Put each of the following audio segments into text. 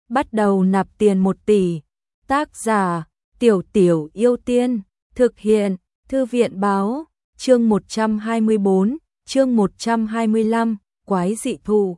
bắt đầu nạp tiền 1 tỷ. Tác giả, Tiểu Tiểu Yêu Tiên, thực hiện, Thư viện báo, chương 124, chương 125, quái dị thù.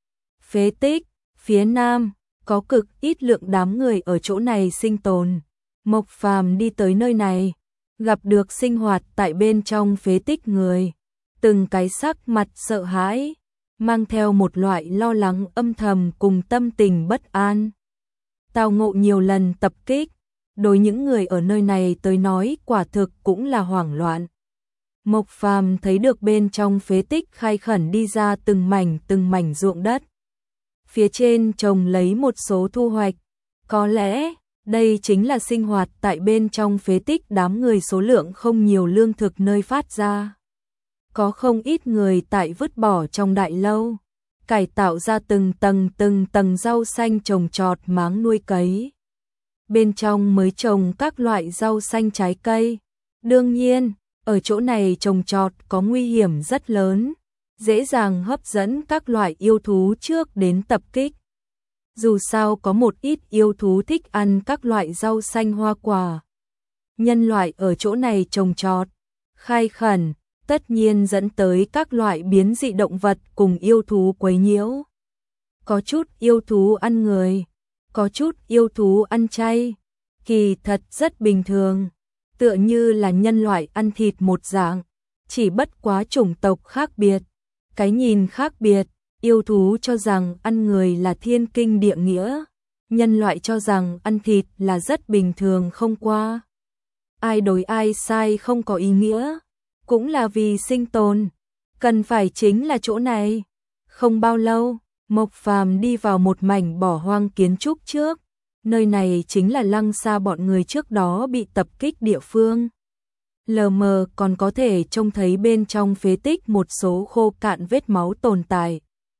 Phế tích, phía nam, có cực ít lượng đám người ở chỗ này sinh tồn. Mộc Phàm đi tới nơi này, gặp được sinh hoạt tại bên trong phế tích người. Từng cái sắc mặt sợ hãi, mang theo một loại lo lắng âm thầm cùng tâm tình bất an. Tao ngộ nhiều lần tập kích, đối những người ở nơi này tới nói quả thực cũng là hoảng loạn. Mộc Phàm thấy được bên trong phế tích khai khẩn đi ra từng mảnh ruộng đất. Phía trên trồng lấy một số thu hoạch, có lẽ đây chính là sinh hoạt tại bên trong phế tích đám người số lượng không nhiều lương thực nơi phát ra. Có không ít người tại vứt bỏ trong đại lâu, cải tạo ra từng tầng rau xanh trồng trọt máng nuôi cấy. Bên trong mới trồng các loại rau xanh trái cây. Đương nhiên, ở chỗ này trồng trọt có nguy hiểm rất lớn, dễ dàng hấp dẫn các loại yêu thú trước đến tập kích. Dù sao có một ít yêu thú thích ăn các loại rau xanh hoa quả. Nhân loại ở chỗ này trồng trọt, khai khẩn, tất nhiên dẫn tới các loại biến dị động vật cùng yêu thú quấy nhiễu. Có chút yêu thú ăn người, có chút yêu thú ăn chay, kỳ thật rất bình thường, tựa như là nhân loại ăn thịt một dạng, chỉ bất quá chủng tộc khác biệt, cái nhìn khác biệt. Yêu thú cho rằng ăn người là thiên kinh địa nghĩa, nhân loại cho rằng ăn thịt là rất bình thường không qua. Ai đối ai sai không có ý nghĩa, cũng là vì sinh tồn, cần phải chính là chỗ này. Không bao lâu, Mộc Phàm đi vào một mảnh bỏ hoang kiến trúc trước, nơi này chính là Lăng Sa bọn người trước đó bị tập kích địa phương. Lờ mờ còn có thể trông thấy bên trong phế tích một số khô cạn vết máu tồn tại.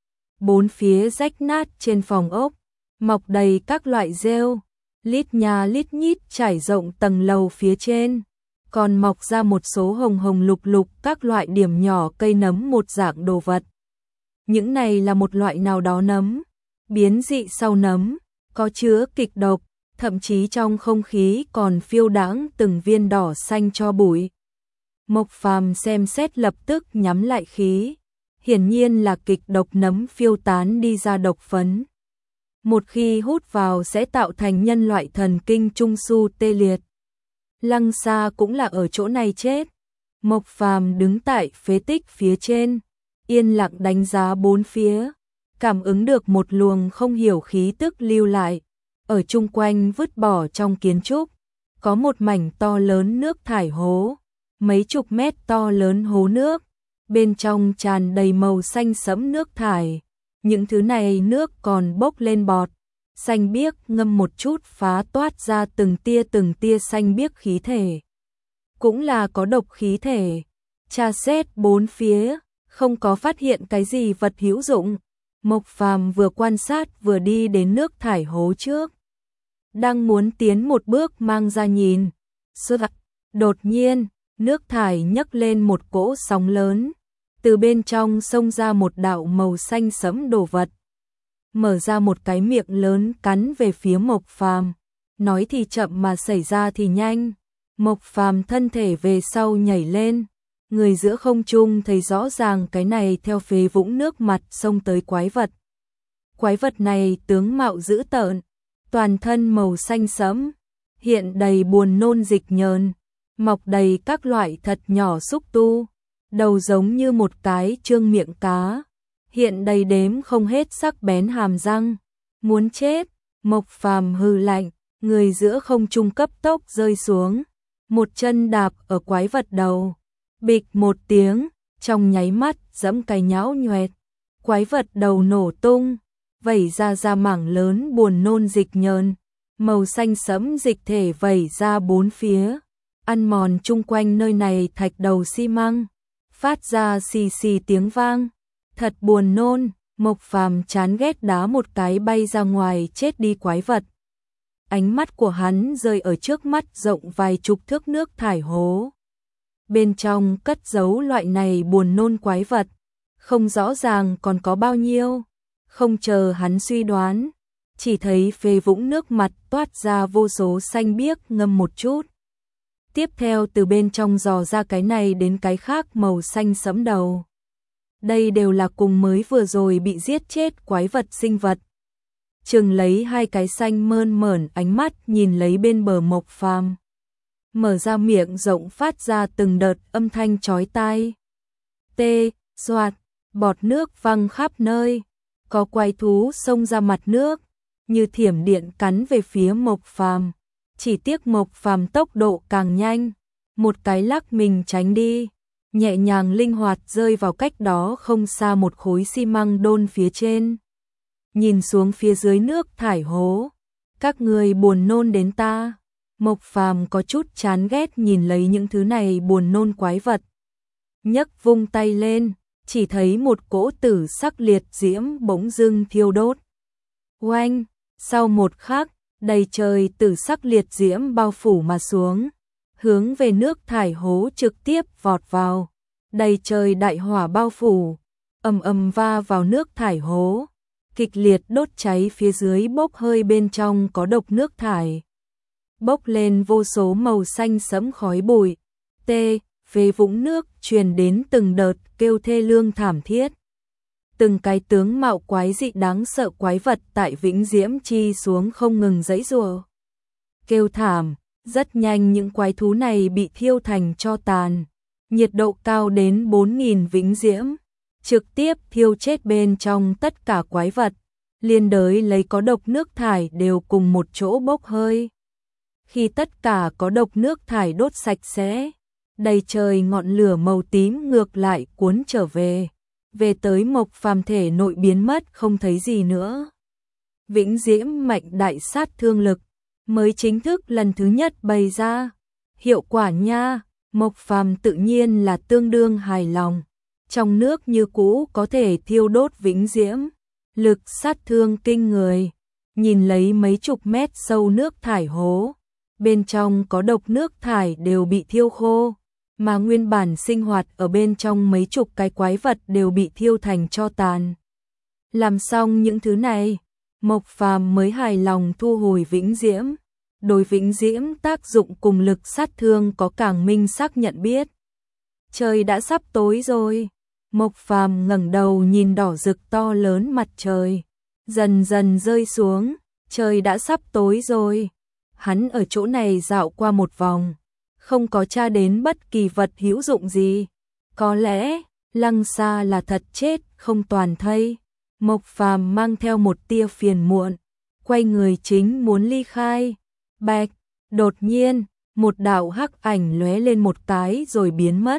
Bốn phía rách nát trên phòng ốc, mọc đầy các loại rêu, lít nhà lít nhít trải rộng tầng lầu phía trên, còn mọc ra một số hồng hồng lục lục các loại điểm nhỏ cây nấm một dạng đồ vật. Những này là một loại nào đó nấm, biến dị sau nấm, có chứa kịch độc, thậm chí trong không khí còn phiêu đãng từng viên đỏ xanh cho bụi. Mộc Phàm xem xét lập tức nhắm lại khí. Hiển nhiên là kịch độc nấm phiêu tán đi ra độc phấn. Một khi hút vào sẽ tạo thành nhân loại thần kinh trung su tê liệt. Lăng Sa cũng là ở chỗ này chết. Mộc Phàm đứng tại phế tích phía trên, yên lặng đánh giá bốn phía, cảm ứng được một luồng không hiểu khí tức lưu lại. Ở chung quanh vứt bỏ trong kiến trúc, có một mảnh to lớn nước thải hố, mấy chục mét to lớn hố nước. Bên trong tràn đầy màu xanh sẫm nước thải, những thứ này nước còn bốc lên bọt, xanh biếc ngâm một chút phá toát ra từng tia xanh biếc khí thể. Cũng là có độc khí thể. Tra xét bốn phía, không có phát hiện cái gì vật hữu dụng. Mộc Phàm vừa quan sát vừa đi đến nước thải hố trước. Đang muốn tiến một bước mang ra nhìn. Đột nhiên, nước thải nhấc lên một cỗ sóng lớn, từ bên trong xông ra một đạo màu xanh sẫm đồ vật, mở ra một cái miệng lớn cắn về phía Mộc Phàm. Nói thì chậm mà xảy ra thì nhanh. Mộc Phàm thân thể về sau nhảy lên, người giữa không trung thấy rõ ràng cái này theo phế vũng nước mặt xông tới quái vật. Quái vật này tướng mạo dữ tợn, toàn thân màu xanh sẫm, hiện đầy buồn nôn dịch nhờn, mọc đầy các loại thật nhỏ xúc tu, đầu giống như một cái trương miệng cá, hiện đầy đếm không hết sắc bén hàm răng. Muốn chết. Mộc Phàm hừ lạnh, người giữa không trung cấp tốc rơi xuống, một chân đạp ở quái vật đầu, bịch một tiếng, trong nháy mắt giẫm cái nhão nhoẹt, quái vật đầu nổ tung, vẩy ra mảng lớn buồn nôn dịch nhờn, màu xanh sẫm dịch thể vẩy ra bốn phía, ăn mòn chung quanh nơi này thạch đầu xi măng, phát ra xì xì tiếng vang, thật buồn nôn. Mộc Phàm chán ghét đá một cái bay ra ngoài chết đi quái vật. Ánh mắt của hắn rơi ở trước mắt rộng vài chục thước nước thải hố. Bên trong cất giấu loại này buồn nôn quái vật, không rõ ràng còn có bao nhiêu. Không chờ hắn suy đoán, chỉ thấy phế vũng nước mặt toát ra vô số xanh biếc ngâm một chút. Tiếp theo từ bên trong dò ra cái này đến cái khác màu xanh sẫm đầu. Đây đều là cùng mới vừa rồi bị giết chết quái vật sinh vật. Chừng lấy hai cái xanh mơn mởn ánh mắt nhìn lấy bên bờ Mộc Phàm. Mở ra miệng rộng phát ra từng đợt âm thanh chói tai. Tê, xoạt, bọt nước văng khắp nơi. Có quái thú xông ra mặt nước, như thiểm điện cắn về phía Mộc Phàm. Chỉ tiếc Mộc Phàm tốc độ càng nhanh, một cái lắc mình tránh đi, nhẹ nhàng linh hoạt rơi vào cách đó không xa một khối xi măng đôn phía trên. Nhìn xuống phía dưới nước thải hố, các người buồn nôn đến ta. Mộc Phàm có chút chán ghét nhìn lấy những thứ này buồn nôn quái vật. Nhấc vung tay lên, chỉ thấy một cỗ tử sắc liệt diễm bỗng dưng thiêu đốt. Oanh, sau một khắc, đầy trời tử sắc liệt diễm bao phủ mà xuống, hướng về nước thải hố trực tiếp vọt vào. Đầy trời đại hỏa bao phủ, ầm ầm va vào nước thải hố, kịch liệt đốt cháy phía dưới bốc hơi bên trong có độc nước thải. Bốc lên vô số màu xanh sẫm khói bụi. Phế vũng nước truyền đến từng đợt kêu thê lương thảm thiết. Từng cái tướng mạo quái dị đáng sợ quái vật tại Vĩnh Diễm Chi xuống không ngừng giãy giụa. Kêu thảm, rất nhanh những quái thú này bị thiêu thành tro tàn. Nhiệt độ cao đến 4000 Vĩnh Diễm, trực tiếp thiêu chết bên trong tất cả quái vật, liên đới lấy có độc nước thải đều cùng một chỗ bốc hơi. Khi tất cả có độc nước thải đốt sạch sẽ, đầy trời ngọn lửa màu tím ngược lại cuốn trở về, về tới Mộc Phàm thể nội biến mất không thấy gì nữa. Vĩnh Diễm mạnh đại sát thương lực mới chính thức lần thứ nhất bày ra. Hiệu quả nha, Mộc Phàm tự nhiên là tương đương hài lòng. Trong nước như cũ có thể thiêu đốt Vĩnh Diễm, lực sát thương kinh người. Nhìn lấy mấy chục mét sâu nước thải hố, bên trong có độc nước thải đều bị thiêu khô, mà nguyên bản sinh hoạt ở bên trong mấy chục cái quái vật đều bị thiêu thành tro tàn. Làm xong những thứ này, Mộc Phàm mới hài lòng thu hồi Vĩnh Diễm. Đối Vĩnh Diễm tác dụng cùng lực sát thương có càng minh xác nhận biết. Trời đã sắp tối rồi. Mộc Phàm ngẩng đầu nhìn đỏ rực to lớn mặt trời, dần dần rơi xuống. Trời đã sắp tối rồi. Hắn ở chỗ này dạo qua một vòng, không có tra đến bất kỳ vật hữu dụng gì. Có lẽ Lăng Sa là thật chết không toàn thây. Mộc Phàm mang theo một tia phiền muộn, quay người chính muốn ly khai. Bạch, đột nhiên, một đạo hắc ảnh lóe lên một cái rồi biến mất.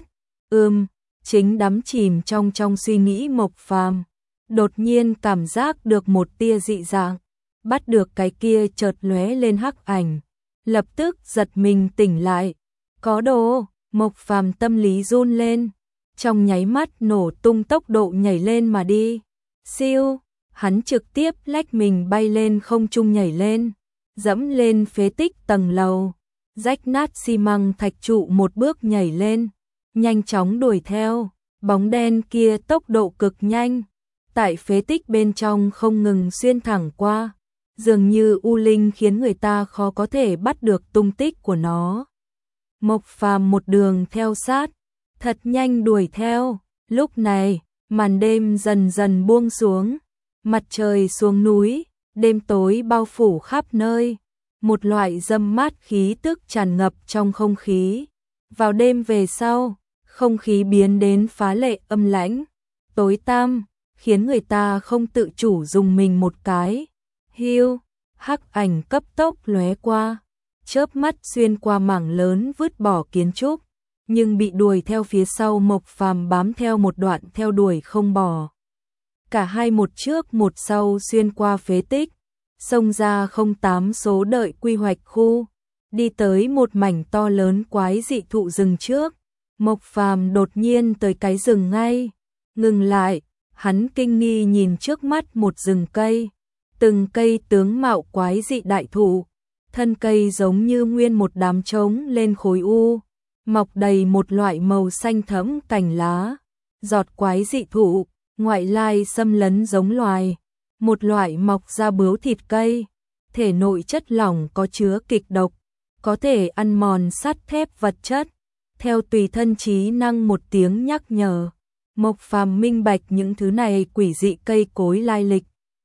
Chính đắm chìm trong suy nghĩ Mộc Phàm, đột nhiên cảm giác được một tia dị dạng, bắt được cái kia chợt lóe lên hắc ảnh, lập tức giật mình tỉnh lại. Có đồ, Mộc Phàm tâm lý run lên, trong nháy mắt nổ tung tốc độ nhảy lên mà đi. Siêu, hắn trực tiếp lách mình bay lên không trung nhảy lên, dẫm lên phế tích tầng lầu, rách nát xi măng thạch trụ một bước nhảy lên, nhanh chóng đuổi theo. Bóng đen kia tốc độ cực nhanh, tại phế tích bên trong không ngừng xuyên thẳng qua, dường như u linh khiến người ta khó có thể bắt được tung tích của nó. Mộc Phàm một đường theo sát, thật nhanh đuổi theo. Lúc này, màn đêm dần dần buông xuống, mặt trời xuống núi, đêm tối bao phủ khắp nơi, một loại râm mát khí tức tràn ngập trong không khí. Vào đêm về sau, không khí biến đến phá lệ âm lãnh, tối tăm, khiến người ta không tự chủ dùng mình một cái. Hiu, hắc ảnh cấp tốc lóe qua, chớp mắt xuyên qua mảng lớn vứt bỏ kiến trúc, nhưng bị đuổi theo phía sau Mộc Phàm bám theo một đoạn theo đuổi không bỏ. Cả hai một trước một sau xuyên qua phế tích, xông ra 08 số đợi quy hoạch khu, đi tới một mảnh to lớn quái dị thụ rừng trước. Mộc Phàm đột nhiên tới cái rừng ngay, ngừng lại, hắn kinh nghi nhìn trước mắt một rừng cây, từng cây tướng mạo quái dị đại thụ, thân cây giống như nguyên một đám trống lên khối u, mọc đầy một loại màu xanh thẫm cành lá, giọt quái dị thụ, ngoại lai xâm lấn giống loài, một loại mọc ra bướu thịt cây, thể nội chất lỏng có chứa kịch độc, có thể ăn mòn sắt thép vật chất. Theo tùy thân trí năng một tiếng nhắc nhở, Mộc Phàm minh bạch những thứ này quỷ dị cây cối lai lịch.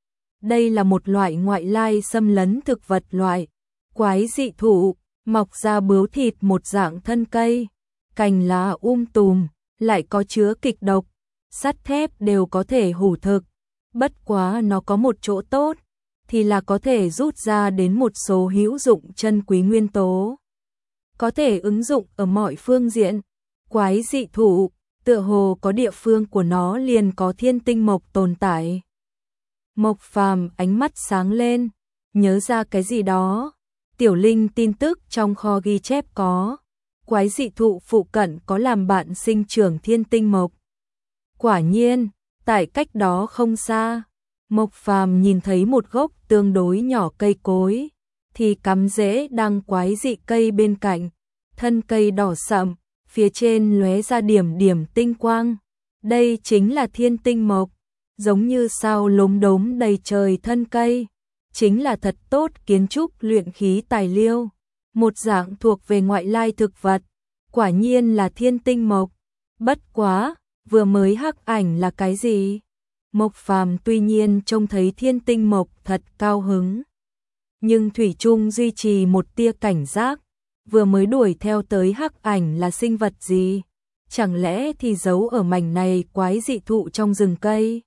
Đây là một loại ngoại lai xâm lấn thực vật loại, quái dị thụ, mọc ra bướu thịt một dạng thân cây, cành lá tùm, lại có chứa kịch độc, sắt thép đều có thể hủ thực. Bất quá nó có một chỗ tốt, thì là có thể rút ra đến một số hữu dụng chân quý nguyên tố. Có thể ứng dụng ở mọi phương diện. Quái dị thụ, tựa hồ có địa phương của nó liền có thiên tinh mộc tồn tại. Mộc Phàm ánh mắt sáng lên, nhớ ra cái gì đó. Tiểu Linh tin tức trong kho ghi chép có. Quái dị thụ phụ cận có làm bạn sinh trưởng thiên tinh mộc. Quả nhiên, tại cách đó không xa, Mộc Phàm nhìn thấy một gốc tương đối nhỏ cây cối, thì cắm rễ đang quái dị cây bên cạnh, thân cây đỏ sậm, phía trên lóe ra điểm điểm tinh quang. Đây chính là thiên tinh mộc, giống như sao lốm đốm đầy trời thân cây, chính là thật tốt kiến trúc luyện khí tài liệu, một dạng thuộc về ngoại lai thực vật, quả nhiên là thiên tinh mộc. Bất quá, vừa mới hắc ảnh là cái gì? Mộc Phàm tuy nhiên trông thấy thiên tinh mộc thật cao hứng, nhưng thủy chung duy trì một tia cảnh giác, vừa mới đuổi theo tới hắc ảnh là sinh vật gì? Chẳng lẽ thì giấu ở mảnh này quái dị thụ trong rừng cây?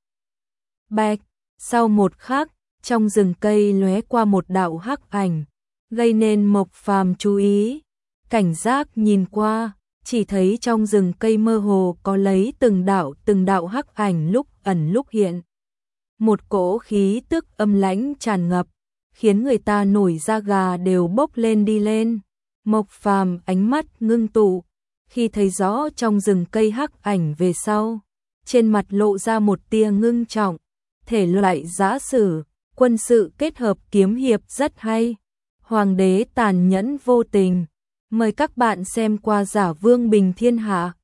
Bạch, sau một khắc, trong rừng cây lóe qua một đạo hắc ảnh, gây nên Mộc Phàm chú ý, cảnh giác nhìn qua, chỉ thấy trong rừng cây mơ hồ có lấy từng đạo hắc ảnh lúc ẩn lúc hiện. Một cỗ khí tức âm lãnh tràn ngập, khiến người ta nổi da gà đều bốc lên đi lên. Mộc Phàm ánh mắt ngưng tụ, khi thấy rõ trong rừng cây hắc ảnh về sau, trên mặt lộ ra một tia ngưng trọng, thể loại giã sử, quân sự kết hợp kiếm hiệp rất hay. Hoàng đế tàn nhẫn vô tình. Mời các bạn xem qua Giả Vương Bình Thiên Hạ.